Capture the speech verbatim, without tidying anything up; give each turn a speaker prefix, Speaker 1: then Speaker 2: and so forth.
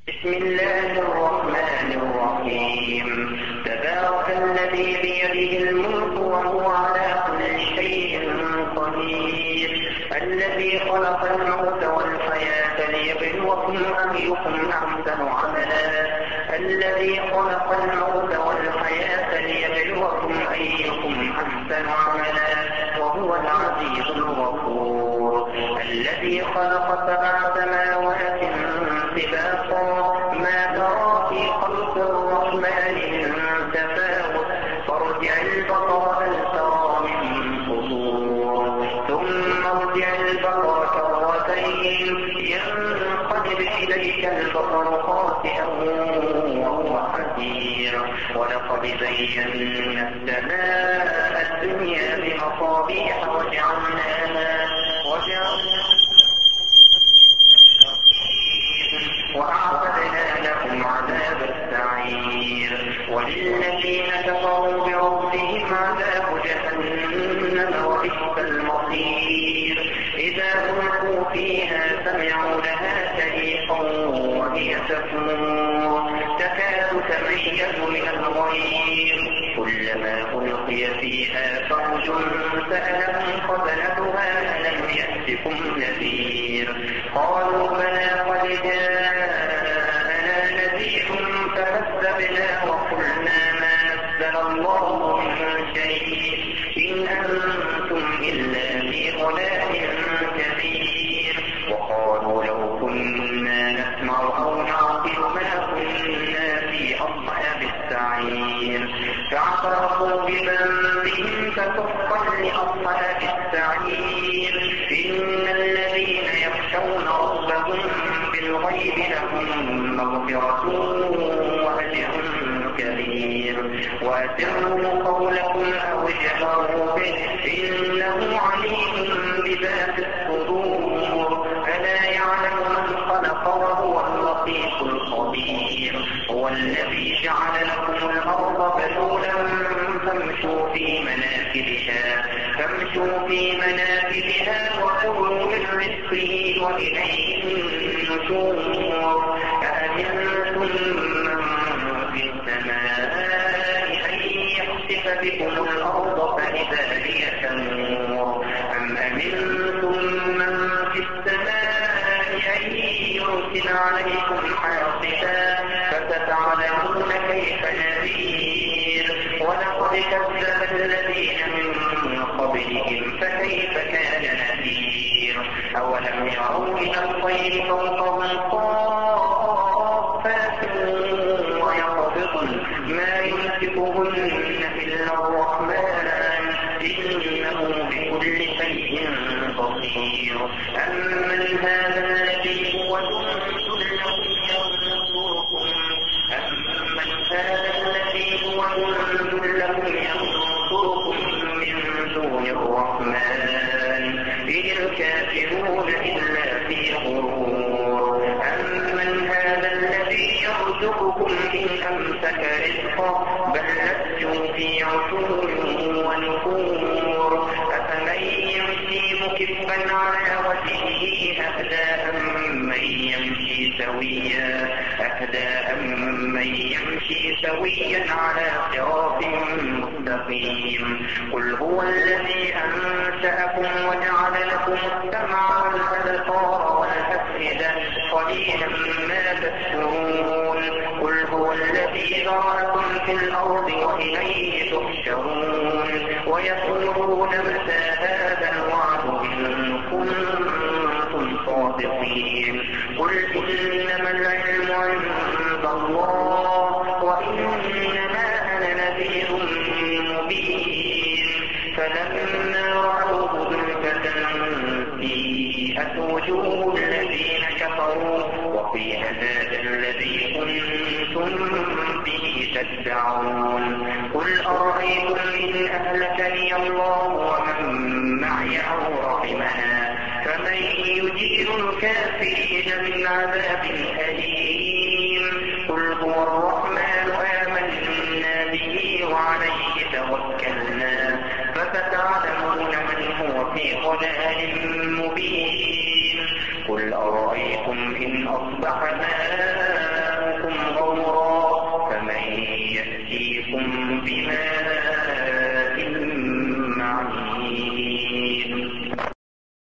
Speaker 1: بسم الله الرحمن الرحيم. تبارك الذي بيده الملك وهو على كل شيء قدير، الذي خلق الموت والحياة ليبلوكم أيكم أحسن عملا الذي خلق الموت والحياة ليبلوكم أيكم أحسن عملا وهو العزيز الغفور. الذي خلق سبع سماوات طباقا ما ترى في خلق الرحمن من تفاوت فارجع البصر هل ترى من فطور ثم ارجع البصر كرتين ينقلب إليك البصر خاسئا وهو حسير. ولقد زينا السماء الدنيا بمصابيح وجعلناها وجعلناها وأعتدنا لهم عذاب السعير. وللذين كفروا بربهم عذاب جهنم وبئس المصير. إذا ألقوا فيها سمعوا لها شهيقا وهي تفور تكاد تميز من الغيظ كلما ألقي فيها فوج سألهم خزنتها ألم يأتكم نذير قالوا بلى قد جاءنا نذير فكذبنا وقلنا ما نزل الله من شيء إن أنتم إلا في ضلال كبير. وقالوا لو كنا نسمع أو نعقل ما كنا في أصحاب السعير فاعترفوا بذنبهم فسحقا لأصحاب السعير. إن الذين يخشون ربهم بالغيب لهم مغفرة وأجر كبير. وأسروا قولكم أو اجهروا به إنه عليم بذات الصدور. ألا يعلم من خلق وهو اللطيف الخبير. هو الذي جعل لكم الأرض ذلولا فامشوا في مناكبها فامشوا في مناكبها وكلوا من رزقه وإليه النشور. أأمنتم من في السماء أن يخسف بكم الأرض فإذا هي تمور أم أمنتم من في السماء أن يرسل عليكم حاصبا فستعلمون كيف نذير. ولقد كذب الذين من قبلهم فكيف كان نذير. أولم يروا إلى الطير فوقهم صافات ويقبضن ما يمسكهن إلا الرحمن إنه بكل شيء بصير. أمن هذا الذي هو جند لكم ينصركم أمن هذا الذي هو جند لكم ينصركم من دون الرحمن إن الكافرون إلا في غرور. أمن هذا الذي يرزقكم إن أمسك رزقه بل لجوا في عتو ونفور. أفمن يمشي مكبا على وجهه أهدى أمن يمشي سويا أهدى أمن يمشي سويا على صراط مستقيم. قل هو الذي أنشأكم وجعل لكم السمع والأبصار والأفئدة قليلا ما تشكرون. قل هو الذي ذرأكم في الأرض وإليه تحشرون. ويقولون متى هذا الوعد إن كنتم صادقين. قل إنما العلم عند الله وإنما أنا نذير مبين. فلما رأوه زلفة سيئت وجوه الذين كفروا وقيل هذا الذي كنتم به تدعون. قل أرأيتم إن أهلكني الله ومن معي أو رحمنا فمن يجير الكافرين من عذاب أليم. قل هو الرحمن آمنا به وعليه توكلنا فستعلمون من هو في ضلال مبين. قل أرأيتم إن أصبح ماء بما